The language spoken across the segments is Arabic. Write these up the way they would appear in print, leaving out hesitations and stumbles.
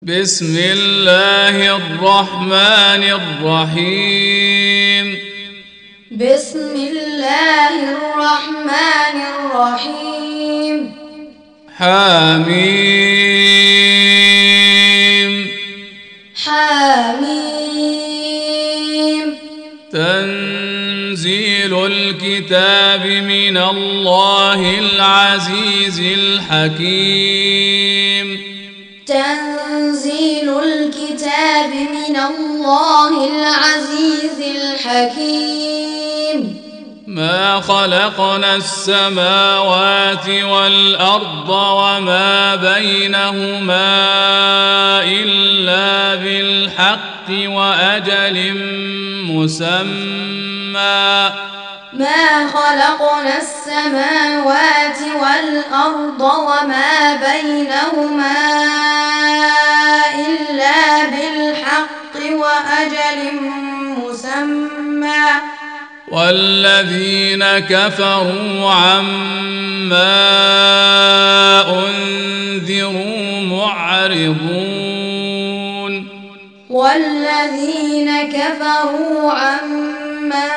بسم الله الرحمن الرحيم. بسم الله الرحمن الرحيم. حميم. حميم. تنزيل الكتاب من الله العزيز الحكيم. تنزيل الكتاب من الله العزيز الحكيم. ما خلقنا السماوات والأرض وما بينهما إلا بالحق وأجل مسمى. ما خلقنا السماوات والأرض وما بينهما إلا بالحق وأجل مسمى. والذين كفروا عما أنذروا معرضون. والذين كفروا عما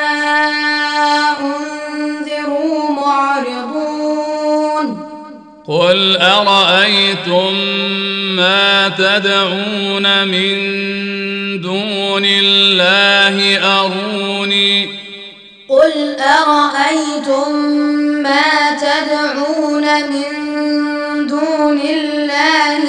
أنذروا معرضون. قل أرأيتم ما تدعون من دون الله أروني. قل أرأيتم ما تدعون من دون الله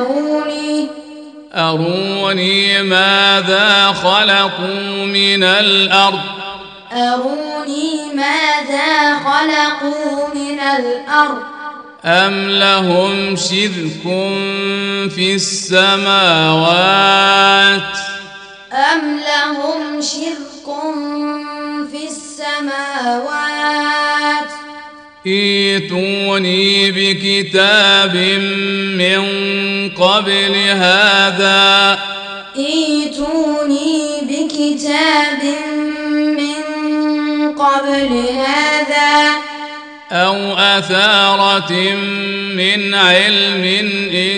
أروني ماذا خلقوا من الأرض. أروني ماذا خلقوا من الأرض. أم لهم شرك في السماوات. أم لهم شرك في السماوات. ائتوني بكتاب من قبل هذا. ائتوني بكتاب من قبل هذا أو أثارة من علم إن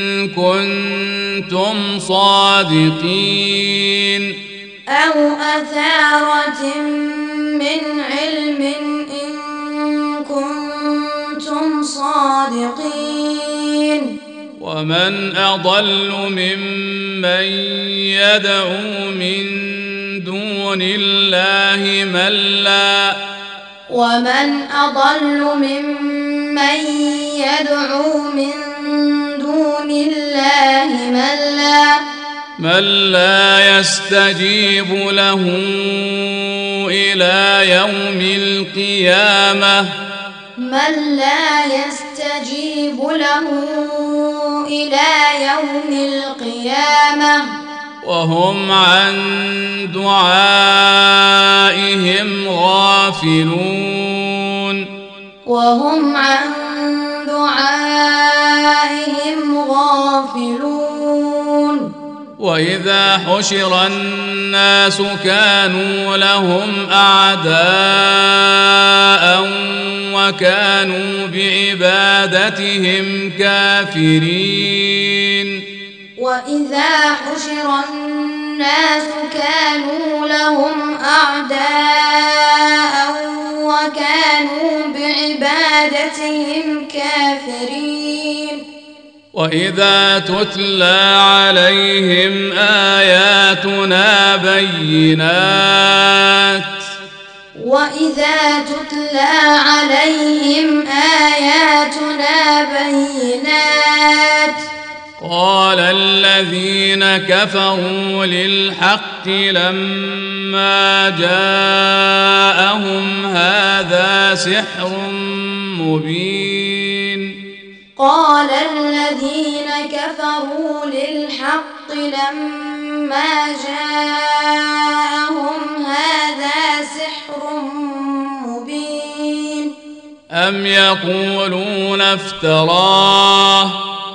كنتم صادقين. أو أثارة من علم إن كنتم صادقين. ومن أضل ممن يدعو من دون الله ومن أضل ممن يدعو من دون الله من لا يستجيب له إلى يوم القيامة. من لا يستجيب له إلى يوم القيامة. وهم عن دعائهم غافلون. وهم عن دعائهم غافلون. وإذا حشر الناس كانوا لهم أعداء وكانوا بعبادتهم كافرين. وإذا حشر الناس كانوا لهم أعداء وكانوا بعبادتهم كافرين. وإذا تتلى عليهم آياتنا بينات. وإذا تتلى عليهم آياتنا بينات. قال الذين كفروا للحق لما جاءهم هذا سحر مبين. قال الذين كفروا للحق لما جاءهم هذا سحر مبين. أم يقولون افتراه.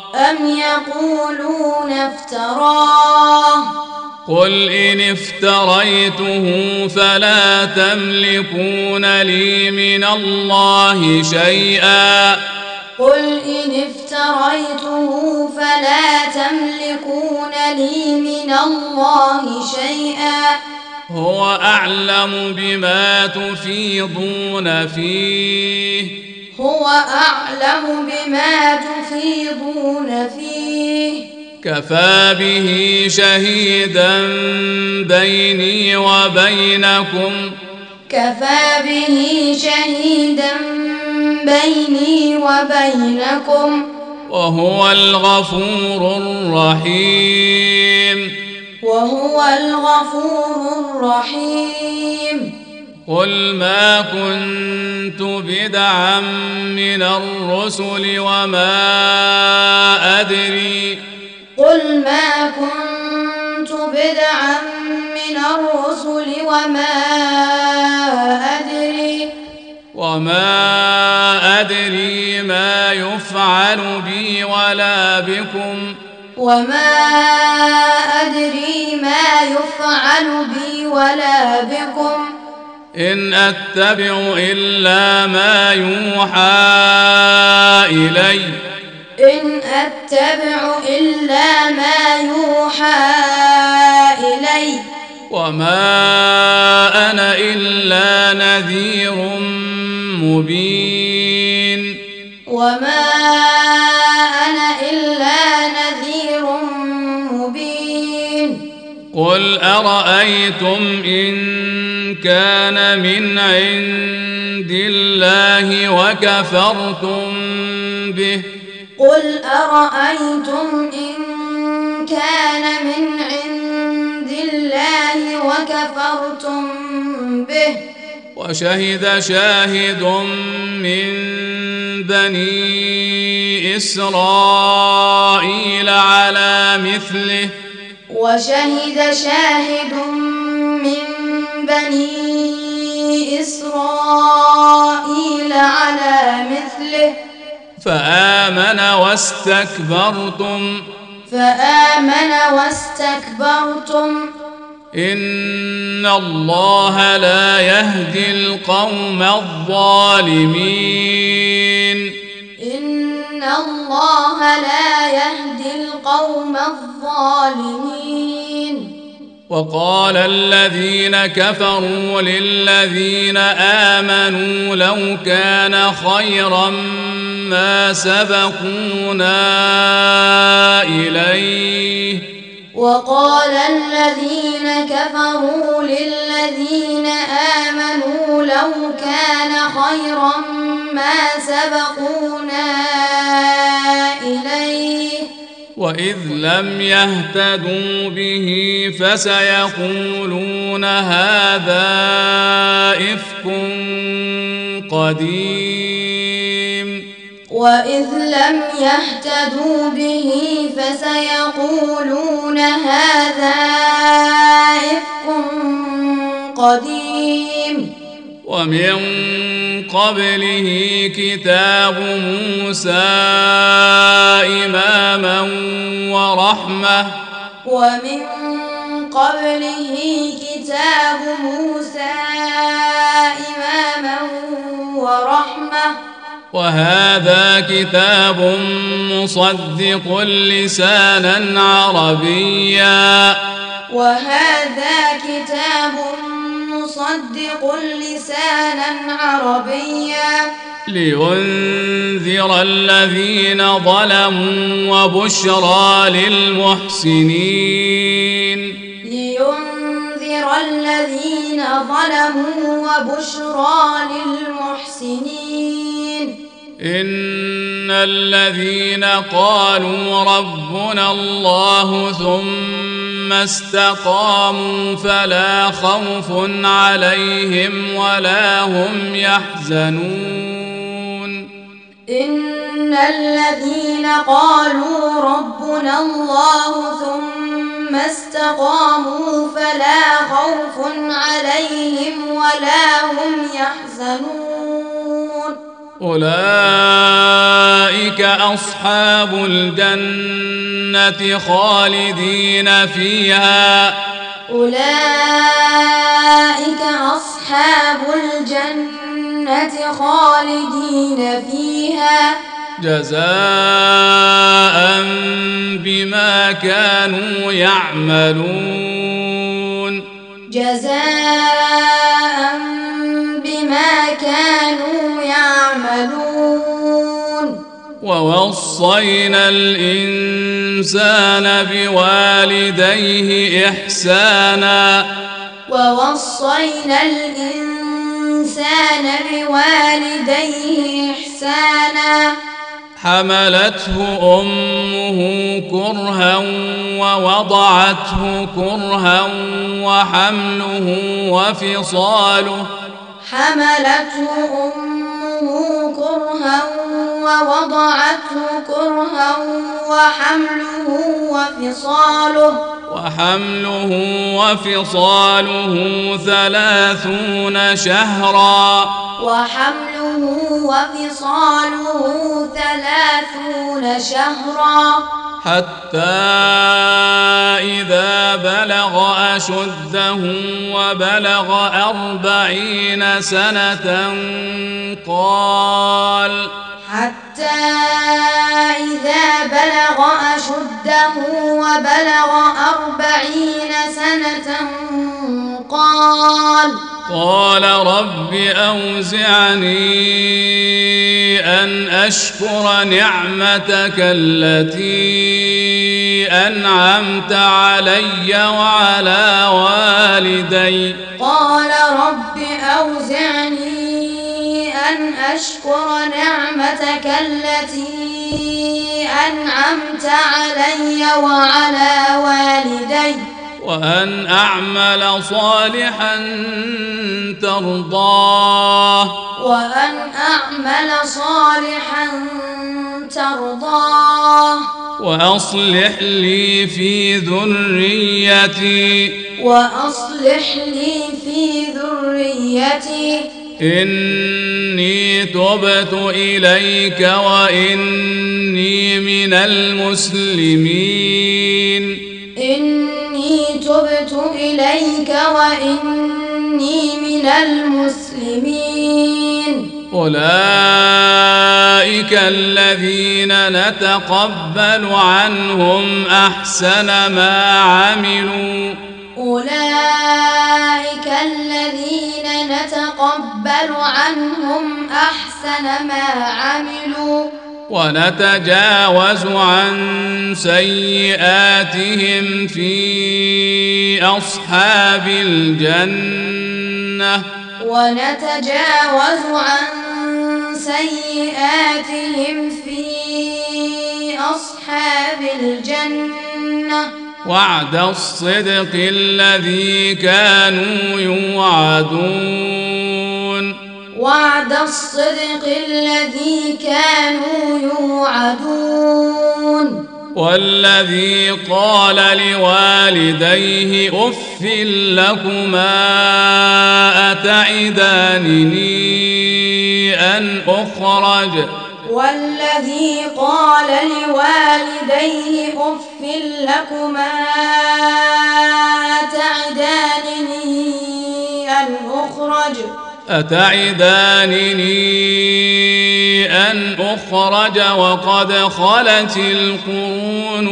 قل إن افتريته فلا تملكون لي من الله شيئا. قل إن افتريته فلا تملكون لي من الله شيئا هو أعلم بما تفيضون فيه هو أعلم بما تفيضون فيه كفى به شهيدا بيني وبينكم كفى به شهيدا بيني وبينكم وهو الغفور الرحيم وهو الغفور الرحيم قل ما كنت بدعا من الرسل وما أدري قل ما كنت بدعا من الرسل وما أدري ما يفعل بي ولا بكم وما أدري ما يفعل بي ولا بكم إن أتبع إلا ما يوحى إلي إن أتبع إلا ما يوحى إلي وما أنا إلا نذير مبين وما أنا إلا نذير مبين قل أرأيتم إن كان من عند الله وكفرتم به قل أرأيتم إن كان من عند الله وكفرتم به وشهد شاهد من بني إسرائيل على مثله وشهد شاهد من بني إسرائيل على مثله فآمن واستكبرتم إن الله لا يهدي القوم الظالمين إن الله لا يهدي القوم الظالمين وقال الذين كفروا للذين آمنوا لو كان خيرا ما سبقونا إليه وقال الذين كفروا للذين آمنوا لو كان خيرا ما سبقونا إليه وإذ لم يهتدوا به فسيقولون هذا إفك قديم وإذ لم يهتدوا به فسيقولون هذا إفك قديم ومن قبله كتاب موسى إماما ورحمة ومن قبله كتاب موسى إماما ورحمة وهذا كتاب مصدق لسانا عربيا وهذا كتاب مصدق لسانا عربيا لينذر الذين ظلموا وبشرى للمحسنين لينذر الذين ظلموا وبشرى للمحسنين إن الذين قالوا ربنا الله ثم استقاموا فلا خوف عليهم ولا هم يحزنون إن الذين قالوا ربنا الله ثم استقاموا فلا خوف عليهم ولا هم يحزنون أولئك أصحاب الجنة خالدين فيها أولئك أصحاب الجنة خالدين فيها جزاء بما كانوا يعملون جزاء بما كانوا يعملون ووصينا الإنسان بوالديه إحسانا ووصينا الإنسان بوالديه إحسانا حملته أمه كرها ووضعته كرها وحمله وفصاله ووضعته كرها وحمله وفصاله 30 شهرا حتى إذا بلغ أشده وبلغ 40 سنة قال رب أوزعني أن أشكر نعمتك التي أنعمت علي وعلى والدي قال رب أوزعني أن أشكر نعمتك التي أنعمت علي وعلى والدي وأن أعمل صالحا ترضاه وأصلح لي في ذريتي إني تبت إليك وإني من المسلمين أولئك الذين نتقبل عنهم أحسن ما عملوا ونتجاوز عن سيئاتهم في أصحاب الجنة وعد الصدق الذي كانوا يوعدون والذي قال لوالديه أف لكما أتعدانني أن أخرج وقد خلت القرون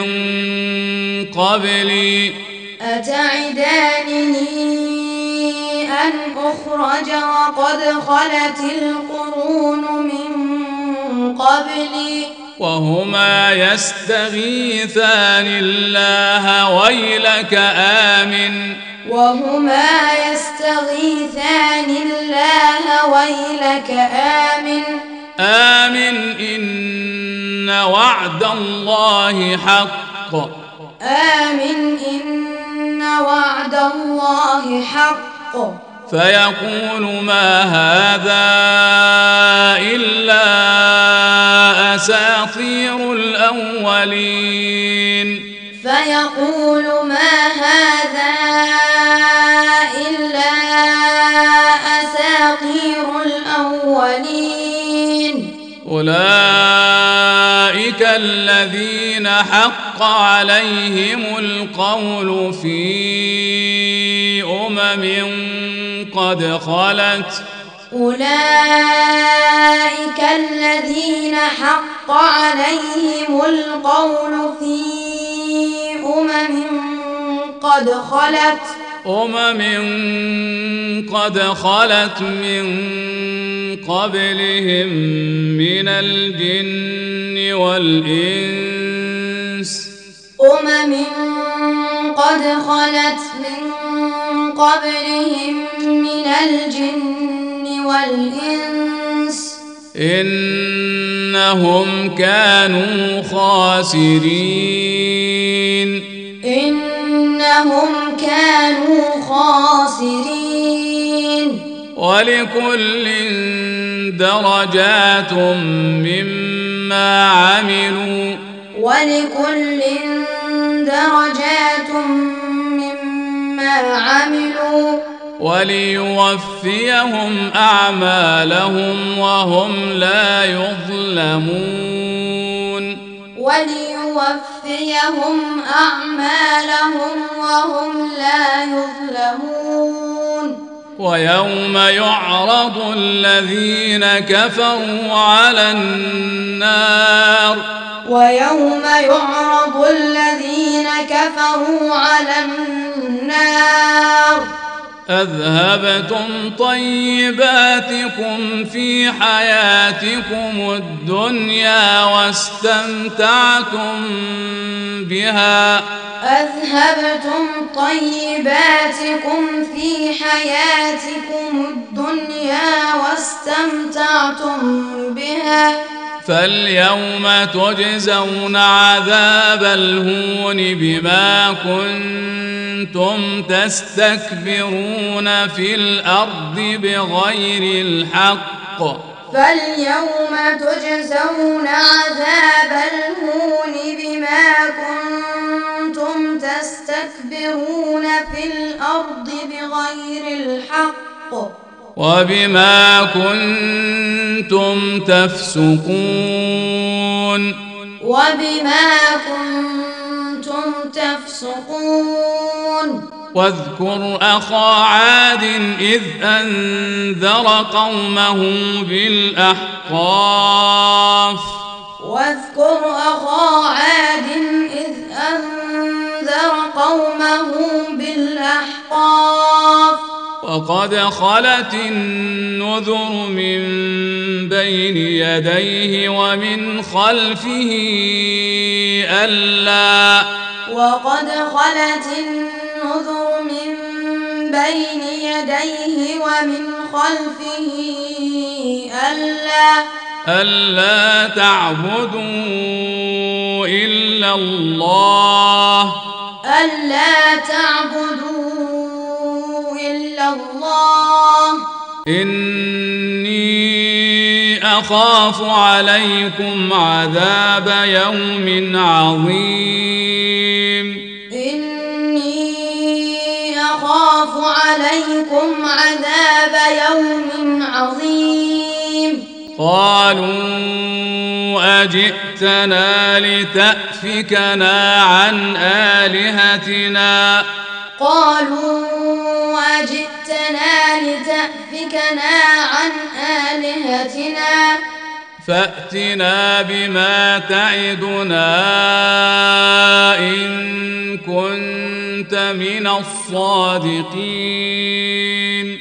من قبلي وهما يستغيثان الله ويلك آمن إن وعد الله حق فيقول ما هذا إلا أساطير الأولين أولئك الذين حق عليهم القول في أمم قد خلت أولئك الذين حق عليهم القول في قد خلت من قبلهم من الجن والإنس قد خلت من قبلهم من الجن والإنس إنهم كانوا خاسرين ولكل درجات مما عملوا وليوفيهم أعمالهم وهم لا يظلمون ويوم يعرض الذين كفروا على النار أذهبتم طيباتكم في حياتكم الدنيا واستمتعتم بها فاليوم تجزون عذاب الهون بما كنتم تستكبرون في الأرض بغير الحق وبما كنتم تفسقون واذكر أخا عاد إذ أنذر قومه بالأحقاف وقد خلت النذر من بين يديه ومن خلفه ألا تعبدوا إلا الله إني أخاف عليكم عذاب يوم عظيم قالوا أجئتنا لتأفكنا عن آلهتنا فأتنا بما تعدنا إن كنت من الصادقين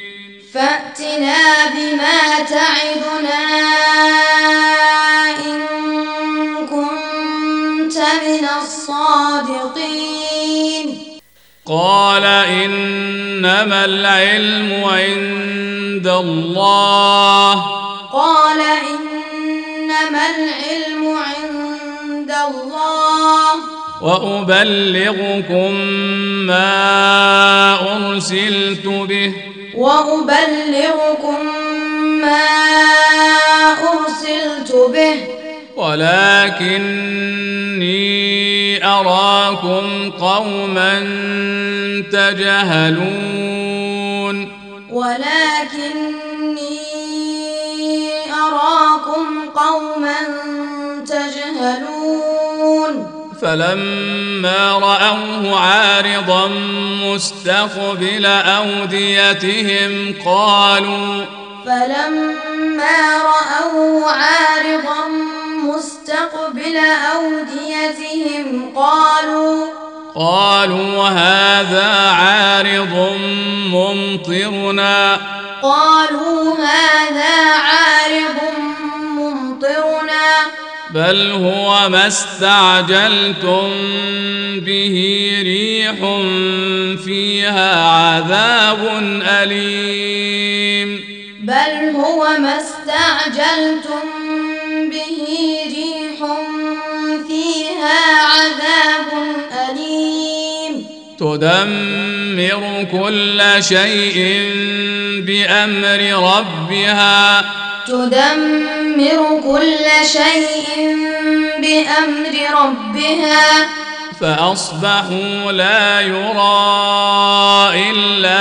قال إنما العلم عند الله وأبلغكم ما أرسلت به ولكني أراكم قوما تجهلون فلما رأوه عارضا مستقبل أوديتهم فلما رأوه عارضا مستقبل أوديتهم قالوا هذا عارض ممطرنا بل هو ما استعجلتم به ريح فيها عذاب أليم تدمر كل شيء بأمر ربها فأصبحوا لا يرى إلا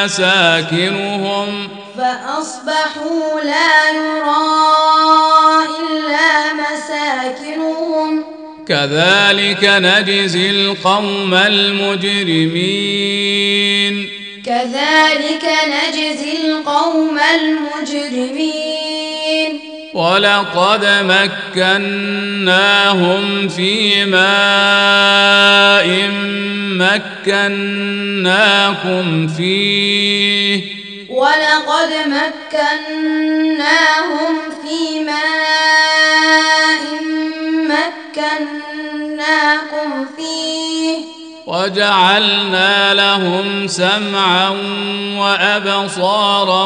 مساكنهم كذلك نجزي القوم المجرمين ولقد مكناهم في ماء مكناكم فيه وجعلنا لهم سمعا وأبصارا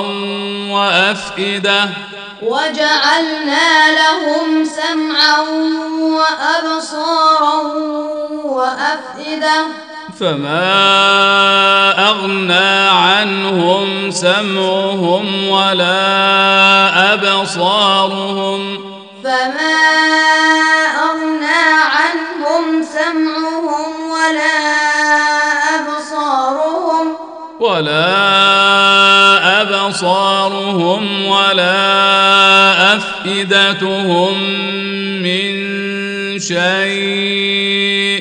وأفئدة فما أغنى عنهم سمعهم ولا أبصارهم ولا أفئدتهم من شيء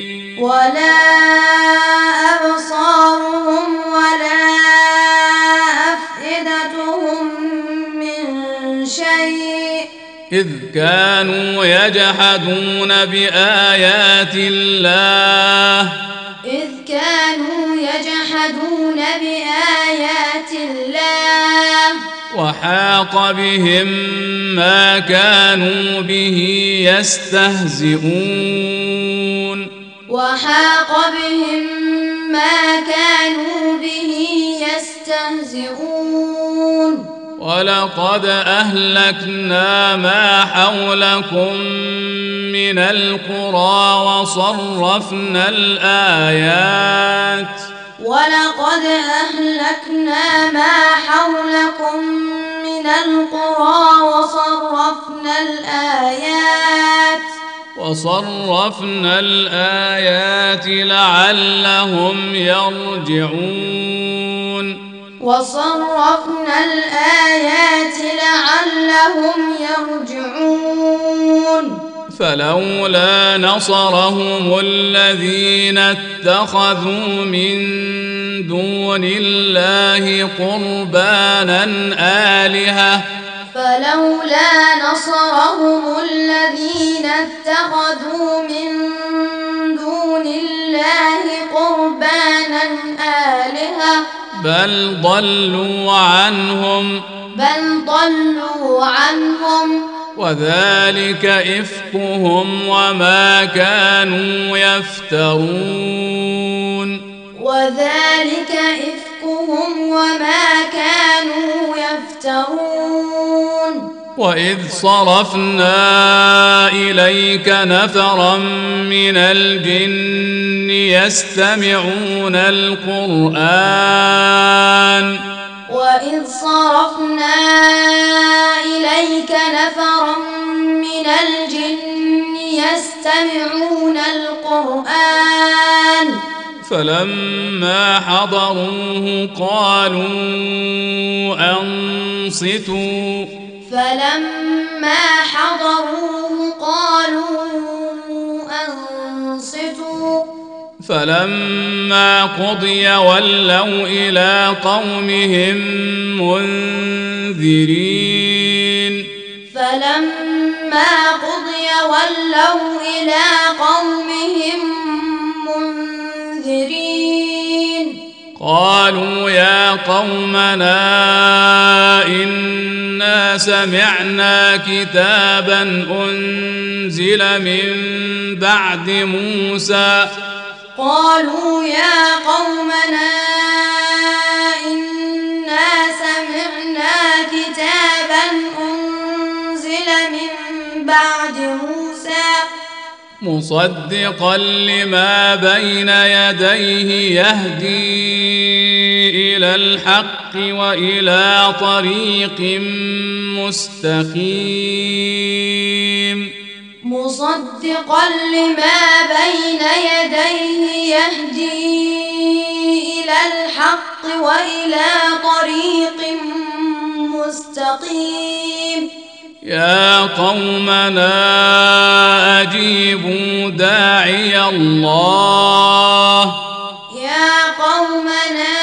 إذ كانوا يجحدون بآيات الله وحاق بهم ما كانوا به يستهزئون ولقد أهلكنا ما حولكم من القرى وصرفنا الآيات لعلهم يرجعون فلولا نصرهم الذين اتخذوا من دون الله قربانا آلهة بل ضلوا عنهم وذلك إفكهم وما كانوا يفترون وإذ صرفنا إليك نفرا من الجن يستمعون القرآن فلما حضروه قالوا أنصتوا فلما قضي ولوا إلى قومهم منذرين فلما قضي ولوا إلى قومهم منذرين قالوا يا قومنا إنا سمعنا كتابا أنزل من بعد موسى قالوا يا قومنا إنا سمعنا كتابا أنزل من بعد موسى مصدقا لما بين يديه يهدي إلى الحق وإلى طريق مستقيم مصدقا لما بين يديه يهدي إلى الحق وإلى طريق مستقيم يا قومنا أجيبوا داعي الله يا قومنا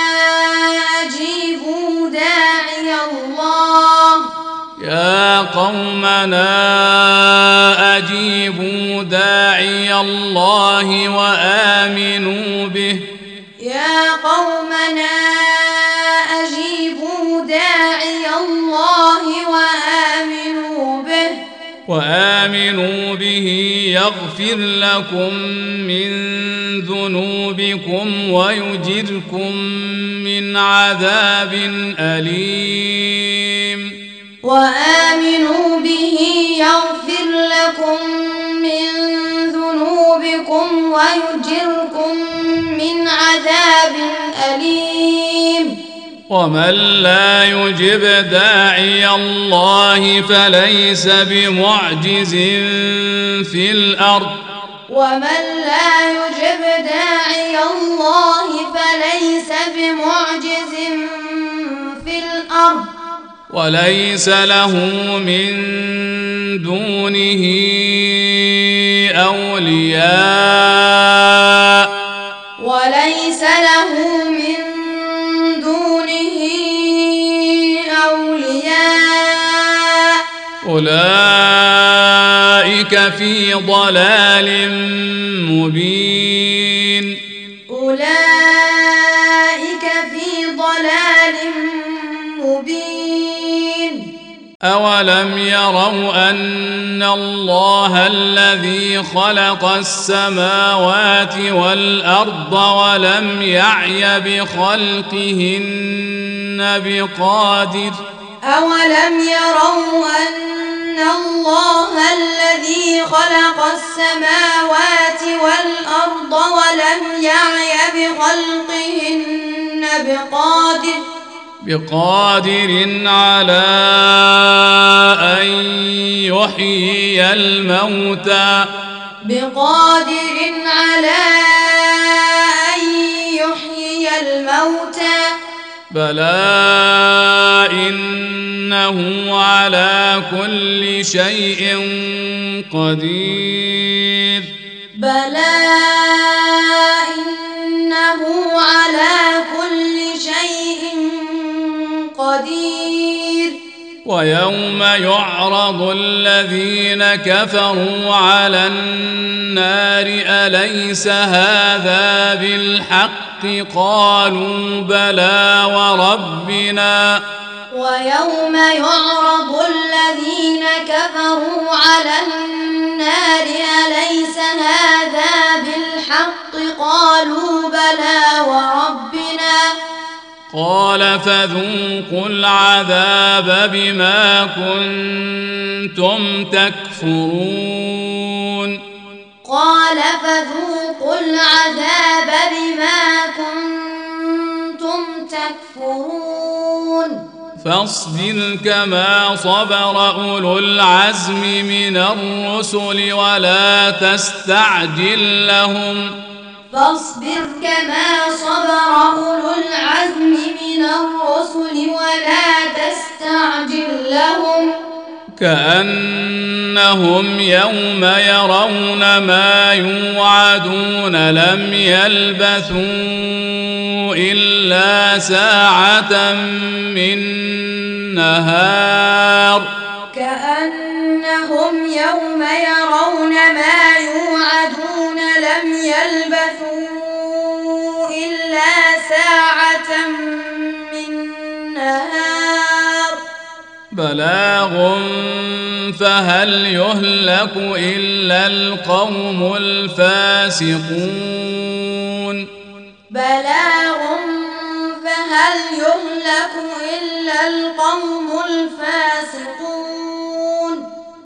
أجيبوا داعي الله يا قومنا أجيبوا داعي الله وآمنوا به يا قومنا أجيبوا داعي الله وآمنوا به يغفر لكم من ذنوبكم ويجركم من عذاب أليم وآمنوا به يغفر لكم من ذنوبكم ويجركم من عذاب أليم ومن لا يجب داعي الله فليس بمعجز في الأرض ومن لا يجب داعي الله فليس بمعجز في الأرض وليس له من دونه أولياء وليس له من دونه أولياء أولئك في ضلال مبين أولئك في ضلال مبين أولم يروا أن الله الذي خلق السماوات والأرض ولم يعي بخلقهن بقادر أولم يروا أن الله الذي خلق السماوات والأرض ولم يعي بخلقهن بقادر على أن يحيي الموتى بقادر على أن يحيي الموتى بلى إنه على كل شيء قدير بلى إنه على كل شيء قدير ويوم يعرض الذين كفروا على النار أليس هذا بالحق قالوا بلى وربنا ويوم يعرض الذين كفروا على النار أليس هذا بالحق قالوا بلى وربنا قال فذوقوا العذاب بما كنتم تكفرون قال فذوقوا العذاب بما كنتم تكفرون فاصبر كما صبر أولو العزم من الرسل ولا تستعجل لهم فاصبر كما صبر أولو العزم من الرسل ولا تستعجل لهم كأنهم يوم يرون ما يوعدون لم يلبثوا إلا ساعة من نهار كأنهم يوم يرون ما يوعدون لم يلبثوا إلا ساعة من نهار بلاغ فهل يهلك إلا القوم الفاسقون بلاغ فهل يهلك إلا القوم الفاسقون